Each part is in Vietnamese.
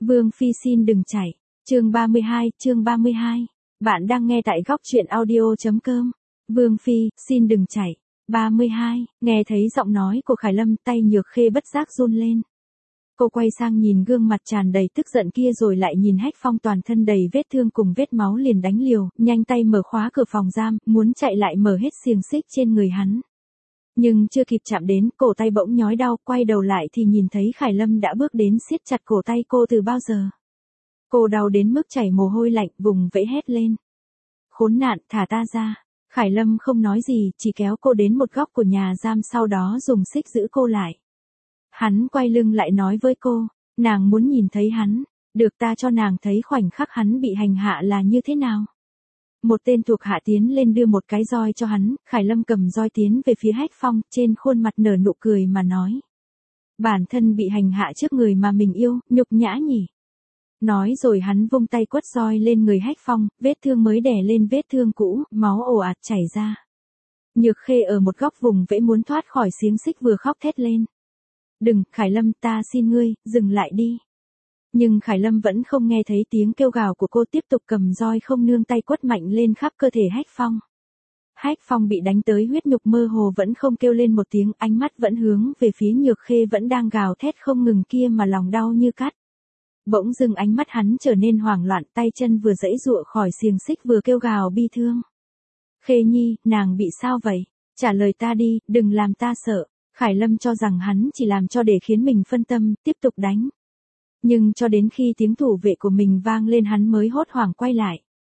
Vương Phi xin đừng chạy. Chương 32. Bạn đang nghe tại góc truyện audio.com. Vương Phi, xin đừng chạy. 32. Nghe thấy giọng nói của Khải Lâm, tay Nhược Khê bất giác run lên. Cô quay sang nhìn gương mặt tràn đầy tức giận kia rồi lại nhìn Hách Phong toàn thân đầy vết thương cùng vết máu liền đánh liều, nhanh tay mở khóa cửa phòng giam, muốn chạy lại mở hết xiềng xích trên người hắn. Nhưng chưa kịp chạm đến, cổ tay bỗng nhói đau, quay đầu lại thì nhìn thấy Khải Lâm đã bước đến siết chặt cổ tay cô từ bao giờ. Cô đau đến mức chảy mồ hôi lạnh, vùng vẫy hét lên. Khốn nạn, thả ta ra. Khải Lâm không nói gì, chỉ kéo cô đến một góc của nhà giam, sau đó dùng xích giữ cô lại. Hắn quay lưng lại nói với cô, nàng muốn nhìn thấy hắn, được ta cho nàng thấy khoảnh khắc hắn bị hành hạ là như thế nào. Một tên thuộc hạ tiến lên đưa một cái roi cho hắn, Khải Lâm cầm roi tiến về phía Hách Phong, trên khuôn mặt nở nụ cười mà nói. Bản thân bị hành hạ trước người mà mình yêu, nhục nhã nhỉ. Nói rồi hắn vung tay quất roi lên người Hách Phong, vết thương mới đè lên vết thương cũ, máu ồ ạt chảy ra. Nhược Khê ở một góc vùng vẫy muốn thoát khỏi xiềng xích vừa khóc thét lên. Đừng, Khải Lâm, ta xin ngươi, dừng lại đi. Nhưng Khải Lâm vẫn không nghe thấy tiếng kêu gào của cô, tiếp tục cầm roi không nương tay quất mạnh lên khắp cơ thể Hách Phong. Hách Phong bị đánh tới huyết nhục mơ hồ vẫn không kêu lên một tiếng, ánh mắt vẫn hướng về phía Nhược Khê vẫn đang gào thét không ngừng kia mà lòng đau như cắt. Bỗng dưng ánh mắt hắn trở nên hoảng loạn, tay chân vừa giãy giụa khỏi xiềng xích vừa kêu gào bi thương. Khê Nhi, nàng bị sao vậy? Trả lời ta đi, đừng làm ta sợ. Khải Lâm cho rằng hắn chỉ làm cho để khiến mình phân tâm, tiếp tục đánh. Nhưng cho đến khi tiếng thủ vệ của mình vang lên hắn mới hốt hoảng quay lại.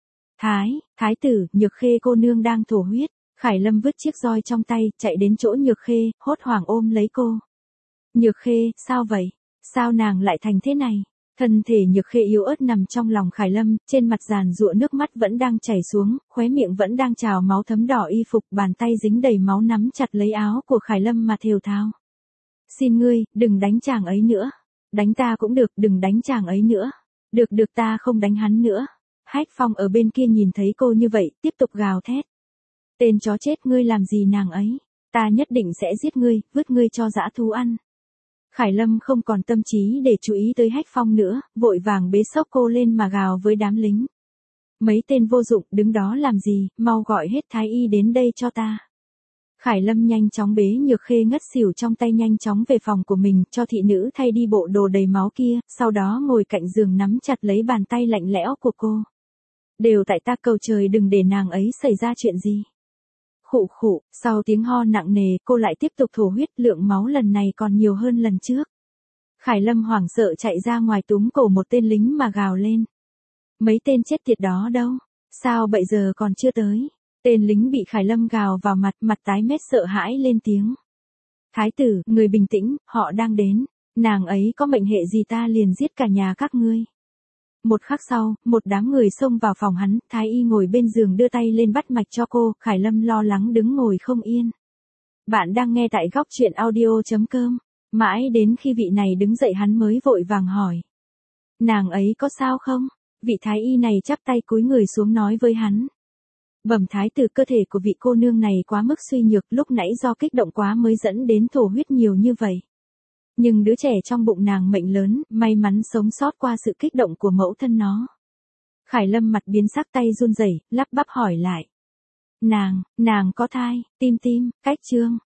Thái tử, Nhược Khê cô nương đang thổ huyết. Khải Lâm vứt chiếc roi trong tay, chạy đến chỗ Nhược Khê, hốt hoảng ôm lấy cô. Nhược Khê, sao vậy? Sao nàng lại thành thế này? Thân thể Nhược Khê yếu ớt nằm trong lòng Khải Lâm, trên mặt giàn giụa nước mắt vẫn đang chảy xuống, khóe miệng vẫn đang trào máu thấm đỏ y phục, bàn tay dính đầy máu nắm chặt lấy áo của Khải Lâm mà thều thào. Xin ngươi, đừng đánh chàng ấy nữa. Đánh ta cũng được, đừng đánh chàng ấy nữa. Được ta không đánh hắn nữa. Hách Phong ở bên kia nhìn thấy cô như vậy, tiếp tục gào thét. Tên chó chết, ngươi làm gì nàng ấy? Ta nhất định sẽ giết ngươi, vứt ngươi cho dã thú ăn. Khải Lâm không còn tâm trí để chú ý tới Hách Phong nữa, vội vàng bế xốc cô lên mà gào với đám lính. Mấy tên vô dụng, đứng đó làm gì, mau gọi hết thái y đến đây cho ta. Khải Lâm nhanh chóng bế Nhược Khê ngất xỉu trong tay, nhanh chóng về phòng của mình, cho thị nữ thay đi bộ đồ đầy máu kia, sau đó ngồi cạnh giường nắm chặt lấy bàn tay lạnh lẽo của cô. Đều tại ta, cầu trời đừng để nàng ấy xảy ra chuyện gì. Khụ, sau tiếng ho nặng nề, cô lại tiếp tục thổ huyết, lượng máu lần này còn nhiều hơn lần trước. Khải Lâm hoảng sợ chạy ra ngoài túm cổ một tên lính mà gào lên. Mấy tên chết tiệt đó đâu? Sao bây giờ còn chưa tới? Tên lính bị Khải Lâm gào vào mặt tái mét sợ hãi lên tiếng. Thái tử, người bình tĩnh, họ đang đến. Nàng ấy có mệnh hệ gì ta liền giết cả nhà các ngươi. Một khắc sau, một đám người xông vào phòng hắn, thái y ngồi bên giường đưa tay lên bắt mạch cho cô, Khải Lâm lo lắng đứng ngồi không yên. Bạn đang nghe tại góc truyện audio.com, mãi đến khi vị này đứng dậy hắn mới vội vàng hỏi. Nàng ấy có sao không? Vị thái y này chắp tay cúi người xuống nói với hắn. Bẩm thái tử, cơ thể của vị cô nương này quá mức suy nhược, lúc nãy do kích động quá mới dẫn đến thổ huyết nhiều như vậy. Nhưng đứa trẻ trong bụng nàng mệnh lớn, may mắn sống sót qua sự kích động của mẫu thân nó. Khải Lâm mặt biến sắc, tay run rẩy, lắp bắp hỏi lại. Nàng có thai, Tim, cách Trương,